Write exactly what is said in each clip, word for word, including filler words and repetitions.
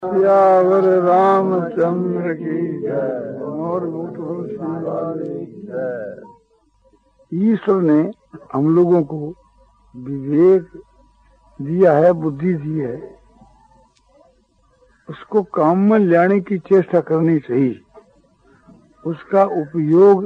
सियावर रामचंद्र की जय। मोर मुकुट जय। ईश्वर ने हम लोगों को विवेक दिया है, बुद्धि दी है, उसको काम में लाने की चेष्टा करनी चाहिए। उसका उपयोग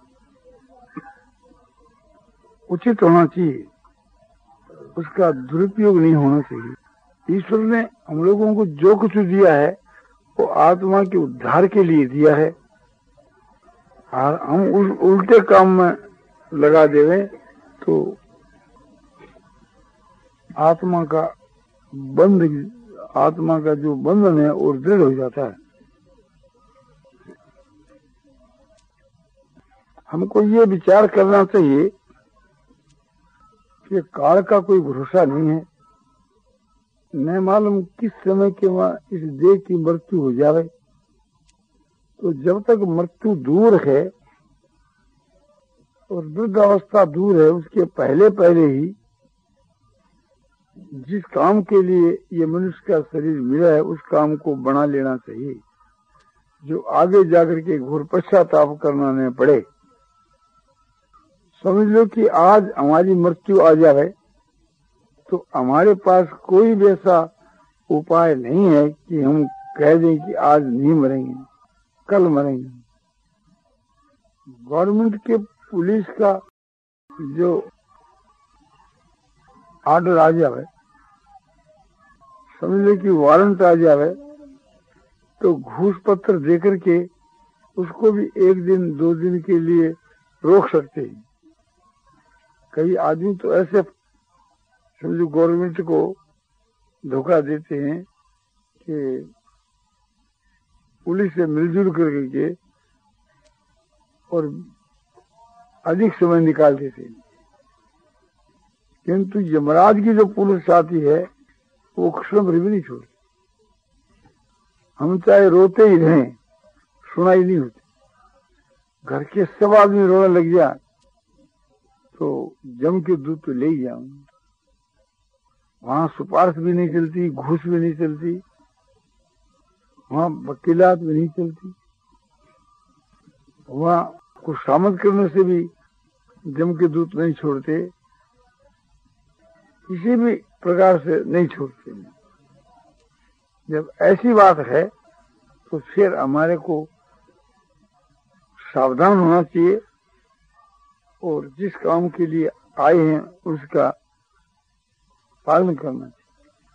उचित होना चाहिए, उसका दुरुपयोग नहीं होना चाहिए। ईश्वर ने हम लोगों को जो कुछ दिया है वो आत्मा के उद्धार के लिए दिया है, और हम उस उल्टे काम में लगा देवें तो आत्मा का बंध आत्मा का जो बंधन है वो दृढ़ हो जाता है। हमको ये विचार करना चाहिए कि काल का कोई भरोसा नहीं है, न मालूम किस समय के वहाँ इस देह की मृत्यु हो जावे। तो जब तक मृत्यु दूर है और वृद्धावस्था दूर है, उसके पहले पहले ही जिस काम के लिए ये मनुष्य का शरीर मिला है उस काम को बना लेना चाहिए, जो आगे जाकर के घोर पश्चाताप करना न पड़े। समझ लो कि आज हमारी मृत्यु आ जाए तो हमारे पास कोई वैसा उपाय नहीं है कि हम कह दें कि आज नहीं मरेंगे, कल मरेंगे। गवर्नमेंट के पुलिस का जो आर्डर आ जाए, समझ लो कि वारंट आ जाए, तो घूस पत्र देकर के उसको भी एक दिन दो दिन के लिए रोक सकते हैं। कई आदमी तो ऐसे समझो गवर्नमेंट को धोखा देते हैं कि पुलिस से मिलजुल करके और अधिक समय निकाल देते हैं, किंतु यमराज की जो पुलिस आती है वो क्षण भर भी नहीं छोड़ती। हम चाहे रोते ही रहें, सुनाई नहीं होती। घर के सब आदमी रोने लग जाए तो जम के दूध तो ले ही जाऊंगा। वहां सुपारिश भी नहीं चलती, घूस भी नहीं चलती, वहां वकीलात भी नहीं चलती, वहां कुछ शामत करने से भी जम के दूध नहीं छोड़ते, किसी भी प्रकार से नहीं छोड़ते। जब ऐसी बात है तो फिर हमारे को सावधान होना चाहिए और जिस काम के लिए आए हैं उसका पालन करना चाहिए।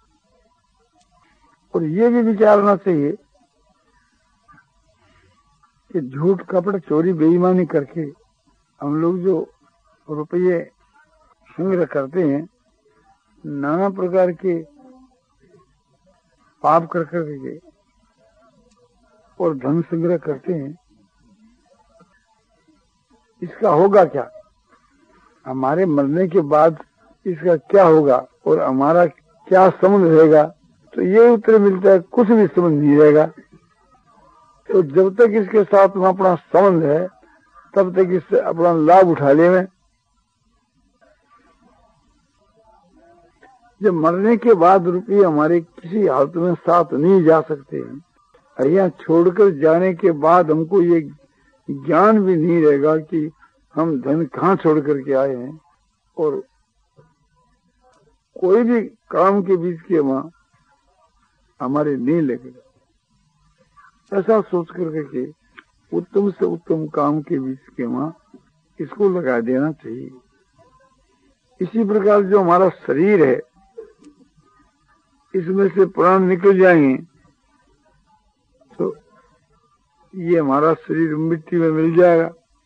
और ये भी विचारना चाहिए कि झूठ कपट चोरी बेईमानी करके हम लोग जो रुपये संग्रह करते हैं, नाना प्रकार के पाप कर करके और धन संग्रह करते हैं, इसका होगा क्या? हमारे मरने के बाद इसका क्या होगा और हमारा क्या संबंध रहेगा? तो ये उत्तर मिलता है, कुछ भी संबंध नहीं रहेगा। तो जब तक इसके साथ में अपना संबंध है तब तक इससे अपना लाभ उठा ले में। जब मरने के बाद रुपये हमारे किसी हालत में साथ नहीं जा सकते हैं, यहाँ छोड़कर जाने के बाद हमको ये ज्ञान भी नहीं रहेगा कि हम धन कहाँ छोड़ करके आए हैं, और कोई भी काम के बीच के वहां हमारे नहीं लगेगा। ऐसा सोच करके के उत्तम से उत्तम काम के बीच के वहां इसको लगा देना चाहिए। इसी प्रकार जो हमारा शरीर है, इसमें से प्राण निकल जाएंगे तो ये हमारा शरीर मिट्टी में मिल जाएगा।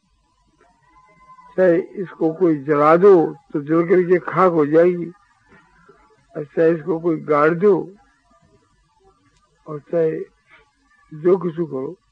चाहे इसको कोई जला दो तो जल करके खाक हो जाएगी, और चाहे इसको कोई गाड़ दो, और चाहे जो कुछ करो